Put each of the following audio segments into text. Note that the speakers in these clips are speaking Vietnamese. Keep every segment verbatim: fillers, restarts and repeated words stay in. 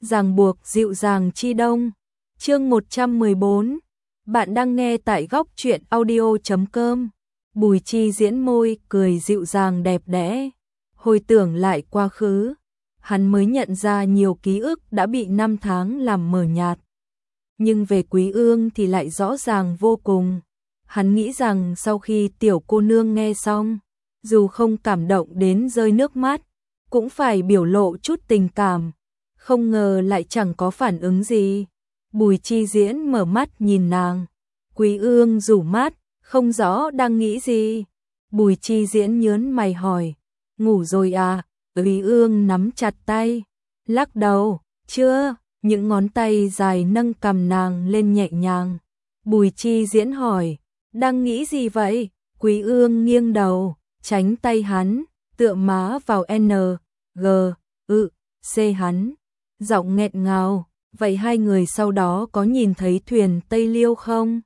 ràng buộc dịu dàng chi đông. Chương một trăm mười bốn. Bạn đang nghe tại góc truyện audio chấm com. Bùi Chi Diễn môi cười dịu dàng đẹp đẽ, hồi tưởng lại quá khứ, hắn mới nhận ra nhiều ký ức đã bị năm tháng làm mờ nhạt. Nhưng về Quý Ương thì lại rõ ràng vô cùng. Hắn nghĩ rằng sau khi tiểu cô nương nghe xong, dù không cảm động đến rơi nước mắt, cũng phải biểu lộ chút tình cảm. Không ngờ lại chẳng có phản ứng gì. Bùi Chi Diễn mở mắt nhìn nàng. Quý Ương rủ mắt, không rõ đang nghĩ gì. Bùi Chi Diễn nhớn mày hỏi, ngủ rồi à? Quý Ương nắm chặt tay, lắc đầu, chưa. Những ngón tay dài nâng cằm nàng lên nhẹ nhàng. Bùi Chi Diễn hỏi, đang nghĩ gì vậy? Quý Ương nghiêng đầu, tránh tay hắn, tựa má vào N, G, ự, C hắn. Giọng nghẹn ngào, vậy hai người sau đó có nhìn thấy thuyền Tây Liêu không?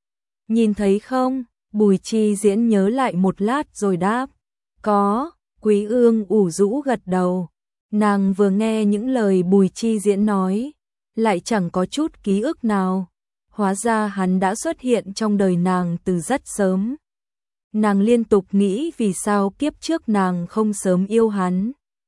Nhìn thấy không? Bùi Chi Diễn nhớ lại một lát rồi đáp, có. Quý Ương ủ rũ gật đầu. Nàng vừa nghe những lời Bùi Chi Diễn nói, lại chẳng có chút ký ức nào. Hóa ra hắn đã xuất hiện trong đời nàng từ rất sớm. Nàng liên tục nghĩ vì sao kiếp trước nàng không sớm yêu hắn.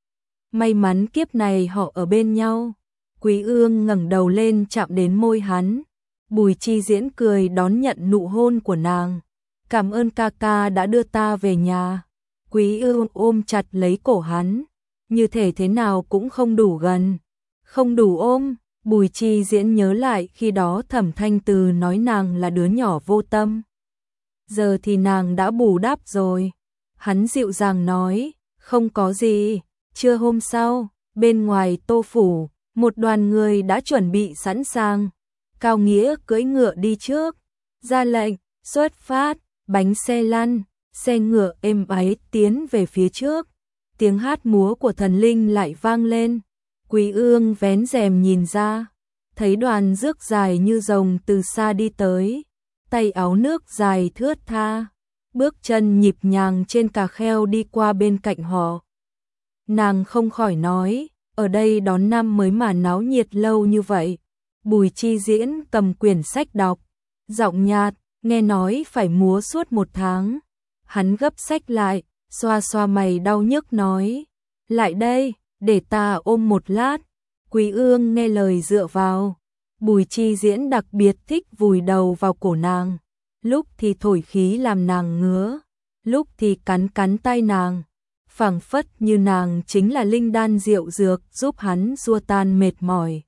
May mắn kiếp này họ ở bên nhau. Quý Ương ngẩng đầu lên chạm đến môi hắn. Bùi Chi Diễn cười đón nhận nụ hôn của nàng. Cảm ơn ca ca đã đưa ta về nhà. Quý Ương ôm chặt lấy cổ hắn, như thể thế nào cũng không đủ gần, không đủ ôm. Bùi Chi Diễn nhớ lại khi đó Thẩm Thanh Từ nói nàng là đứa nhỏ vô tâm. Giờ thì nàng đã bù đắp rồi. Hắn dịu dàng nói, không có gì. Trưa hôm sau, bên ngoài Tô Phủ, một đoàn người đã chuẩn bị sẵn sàng. Cao Nghĩa cưỡi ngựa đi trước, ra lệnh, xuất phát, bánh xe lăn, xe ngựa êm ái tiến về phía trước. Tiếng hát múa của thần linh lại vang lên. Quý Ương vén rèm nhìn ra, thấy đoàn rước dài như rồng từ xa đi tới, tay áo nước dài thướt tha, bước chân nhịp nhàng trên cà kheo đi qua bên cạnh họ. Nàng không khỏi nói, ở đây đón năm mới mà náo nhiệt lâu như vậy. Bùi Chi Diễn cầm quyển sách đọc, giọng nhạt, nghe nói phải múa suốt một tháng. Hắn gấp sách lại, xoa xoa mày đau nhức nói, lại đây, để ta ôm một lát. Quý Ương nghe lời dựa vào. Bùi Chi Diễn đặc biệt thích vùi đầu vào cổ nàng, lúc thì thổi khí làm nàng ngứa, lúc thì cắn cắn tay nàng, phảng phất như nàng chính là linh đan diệu dược giúp hắn xua tan mệt mỏi.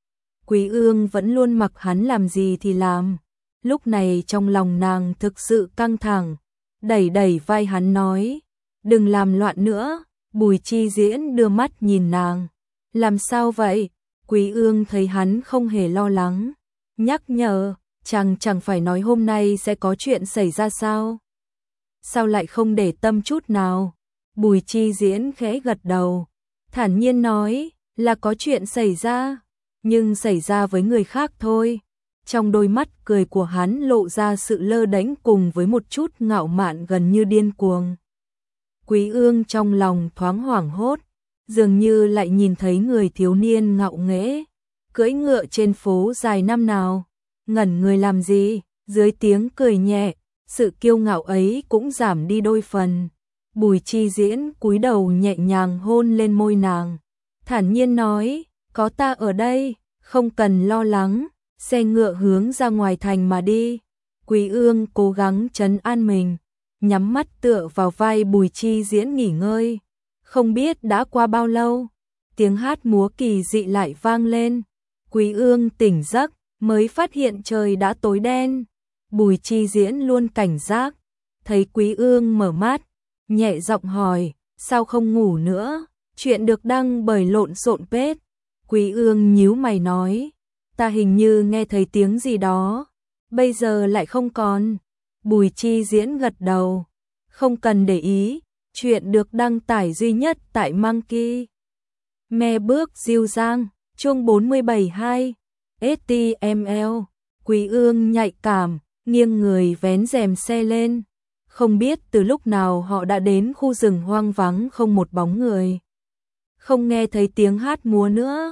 Quý Ương vẫn luôn mặc hắn làm gì thì làm. Lúc này trong lòng nàng thực sự căng thẳng, đẩy đẩy vai hắn nói, đừng làm loạn nữa. Bùi Chi Diễn đưa mắt nhìn nàng, làm sao vậy? Quý Ương thấy hắn không hề lo lắng, nhắc nhở, chàng chẳng phải nói hôm nay sẽ có chuyện xảy ra sao? Sao lại không để tâm chút nào? Bùi Chi Diễn khẽ gật đầu, thản nhiên nói, là có chuyện xảy ra, nhưng xảy ra với người khác thôi. Trong đôi mắt cười của hắn lộ ra sự lơ đễnh cùng với một chút ngạo mạn gần như điên cuồng. Quý Ương trong lòng thoáng hoảng hốt, dường như lại nhìn thấy người thiếu niên ngạo nghễ, cưỡi ngựa trên phố dài năm nào. Ngẩn người làm gì? Dưới tiếng cười nhẹ, sự kiêu ngạo ấy cũng giảm đi đôi phần. Bùi Chi Diễn cúi đầu nhẹ nhàng hôn lên môi nàng, thản nhiên nói, có ta ở đây, không cần lo lắng. Xe ngựa hướng ra ngoài thành mà đi. Quý Ương cố gắng trấn an mình, nhắm mắt tựa vào vai Bùi Chi Diễn nghỉ ngơi. Không biết đã qua bao lâu, tiếng hát múa kỳ dị lại vang lên. Quý Ương tỉnh giấc, mới phát hiện trời đã tối đen. Bùi Chi Diễn luôn cảnh giác, thấy Quý Ương mở mắt, nhẹ giọng hỏi, sao không ngủ nữa? Chuyện được đăng bởi Lộn Xộn Page. Quý Ương nhíu mày nói, ta hình như nghe thấy tiếng gì đó, bây giờ lại không còn. Bùi Chi Diễn gật đầu, không cần để ý, chuyện được đăng tải duy nhất tại Monkey. Me bước diêu giang, chương bốn mươi bảy hai, ét tê em lờ. Quý Ương nhạy cảm, nghiêng người vén rèm xe lên. Không biết từ lúc nào họ đã đến khu rừng hoang vắng không một bóng người. Không nghe thấy tiếng hát múa nữa.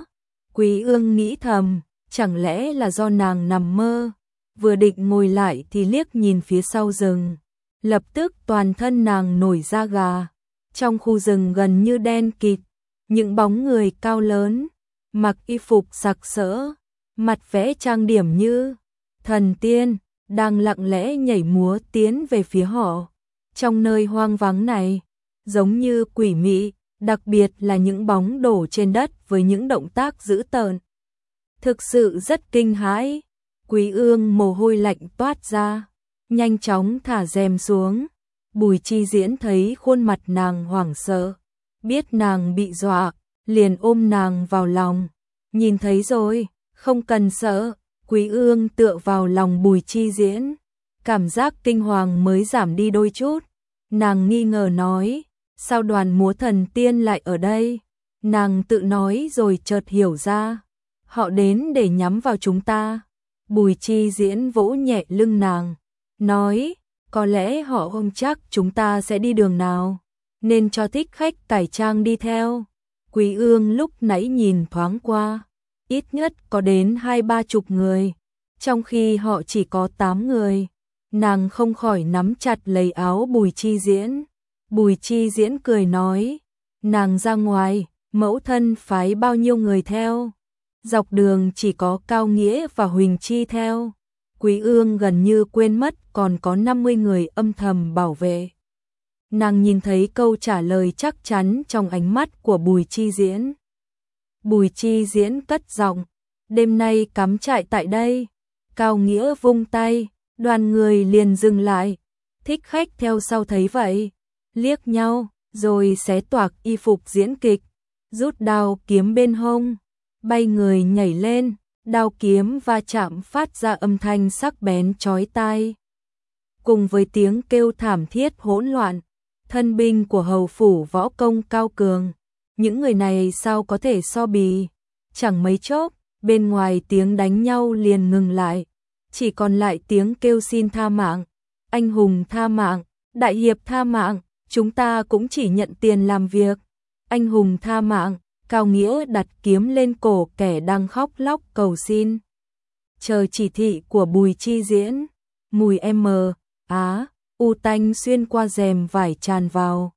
Quý Ương nghĩ thầm, chẳng lẽ là do nàng nằm mơ, vừa định ngồi lại thì liếc nhìn phía sau rừng. Lập tức toàn thân nàng nổi da gà, trong khu rừng gần như đen kịt, những bóng người cao lớn, mặc y phục sặc sỡ, mặt vẽ trang điểm như thần tiên, đang lặng lẽ nhảy múa tiến về phía họ. Trong nơi hoang vắng này, giống như quỷ mị, đặc biệt là những bóng đổ trên đất với những động tác dữ tợn. Thực sự rất kinh hãi, Quý Ương mồ hôi lạnh toát ra, nhanh chóng thả rèm xuống. Bùi Chi Diễn thấy khuôn mặt nàng hoảng sợ, biết nàng bị dọa, liền ôm nàng vào lòng. Nhìn thấy rồi, không cần sợ. Quý Ương tựa vào lòng Bùi Chi Diễn, cảm giác kinh hoàng mới giảm đi đôi chút. Nàng nghi ngờ nói, sao đoàn múa thần tiên lại ở đây? Nàng tự nói rồi chợt hiểu ra, họ đến để nhắm vào chúng ta. Bùi Chi Diễn vỗ nhẹ lưng nàng, nói, có lẽ họ không chắc chúng ta sẽ đi đường nào, nên cho thích khách cải trang đi theo. Quý Ương lúc nãy nhìn thoáng qua, ít nhất có đến hai ba chục người, trong khi họ chỉ có tám người. Nàng không khỏi nắm chặt lấy áo Bùi Chi Diễn. Bùi Chi Diễn cười nói, nàng ra ngoài, mẫu thân phái bao nhiêu người theo? Dọc đường chỉ có Cao Nghĩa và Huỳnh Chi theo. Quý Ương gần như quên mất còn có năm mươi người âm thầm bảo vệ. Nàng nhìn thấy câu trả lời chắc chắn trong ánh mắt của Bùi Chi Diễn. Bùi Chi Diễn cất giọng, đêm nay cắm trại tại đây. Cao Nghĩa vung tay, đoàn người liền dừng lại. Thích khách theo sau thấy vậy, liếc nhau, rồi xé toạc y phục diễn kịch, rút đao kiếm bên hông, bay người nhảy lên, đao kiếm va chạm phát ra âm thanh sắc bén chói tai. Cùng với tiếng kêu thảm thiết hỗn loạn, thân binh của hầu phủ võ công cao cường, những người này sao có thể so bì. Chẳng mấy chốc, bên ngoài tiếng đánh nhau liền ngừng lại, chỉ còn lại tiếng kêu xin tha mạng, anh hùng tha mạng, đại hiệp tha mạng, chúng ta cũng chỉ nhận tiền làm việc. Anh hùng tha mạng. Cao Nghĩa đặt kiếm lên cổ kẻ đang khóc lóc cầu xin. Chờ chỉ thị của Bùi Chi Diễn, mùi M, Á, U tanh xuyên qua rèm vải tràn vào.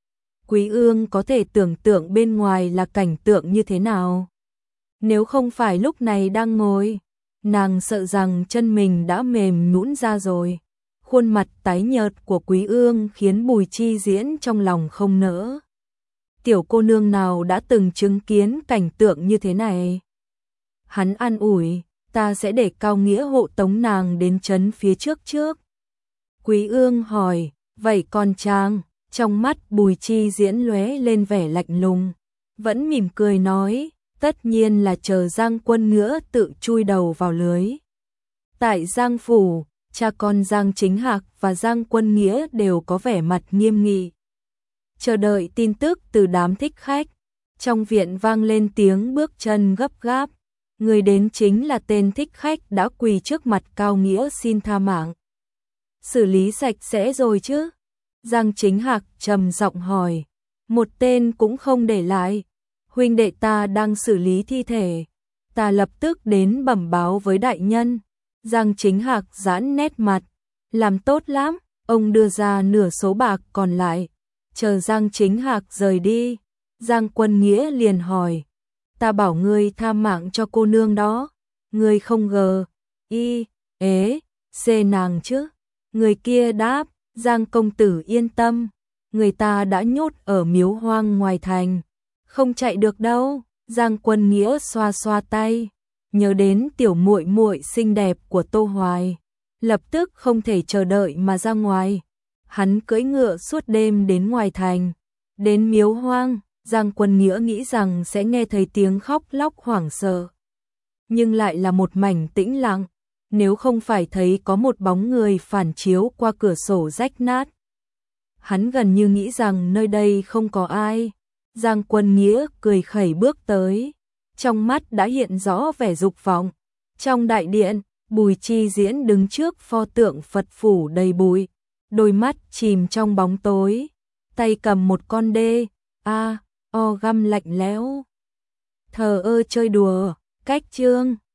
Quý Ương có thể tưởng tượng bên ngoài là cảnh tượng như thế nào. Nếu không phải lúc này đang ngồi, nàng sợ rằng chân mình đã mềm nhũn ra rồi. Khuôn mặt tái nhợt của Quý Ương khiến Bùi Chi Diễn trong lòng không nỡ. Tiểu cô nương nào đã từng chứng kiến cảnh tượng như thế này? Hắn an ủi, ta sẽ để Cao Nghĩa hộ tống nàng đến trấn phía trước trước. Quý Ương hỏi, vậy con chàng? Trong mắt Bùi Chi Diễn lóe lên vẻ lạnh lùng, vẫn mỉm cười nói, tất nhiên là chờ Giang Quân Nghĩa tự chui đầu vào lưới. Tại Giang Phủ, cha con Giang Chính Hạc và Giang Quân Nghĩa đều có vẻ mặt nghiêm nghị, chờ đợi tin tức từ đám thích khách. Trong viện vang lên tiếng bước chân gấp gáp, người đến chính là tên thích khách đã quỳ trước mặt Cao Nghĩa xin tha mạng. Xử lý sạch sẽ rồi chứ? Giang Chính Hạc trầm giọng hỏi, một tên cũng không để lại. Huynh đệ ta đang xử lý thi thể, ta lập tức đến bẩm báo với đại nhân. Giang Chính Hạc giãn nét mặt, làm tốt lắm. Ông đưa ra nửa số bạc còn lại. Chờ Giang Chính Hạc rời đi, Giang Quân Nghĩa liền hỏi, ta bảo ngươi tha mạng cho cô nương đó, ngươi không gờ, y, ế, xê nàng chứ? Người kia đáp, Giang công tử yên tâm, người ta đã nhốt ở miếu hoang ngoài thành, không chạy được đâu. Giang Quân Nghĩa xoa xoa tay, nhớ đến tiểu muội muội xinh đẹp của Tô Hoài, lập tức không thể chờ đợi mà ra ngoài. Hắn cưỡi ngựa suốt đêm đến ngoài thành, đến miếu hoang. Giang Quân Nghĩa nghĩ rằng sẽ nghe thấy tiếng khóc lóc hoảng sợ, nhưng lại là một mảnh tĩnh lặng, nếu không phải thấy có một bóng người phản chiếu qua cửa sổ rách nát. Hắn gần như nghĩ rằng nơi đây không có ai. Giang Quân Nghĩa cười khẩy bước tới, trong mắt đã hiện rõ vẻ dục vọng. Trong đại điện, Bùi Chi Diễn đứng trước pho tượng Phật phủ đầy bụi, đôi mắt chìm trong bóng tối, tay cầm một con đê, a, o găm lạnh lẽo. thờ ơ chơi đùa, cách chương.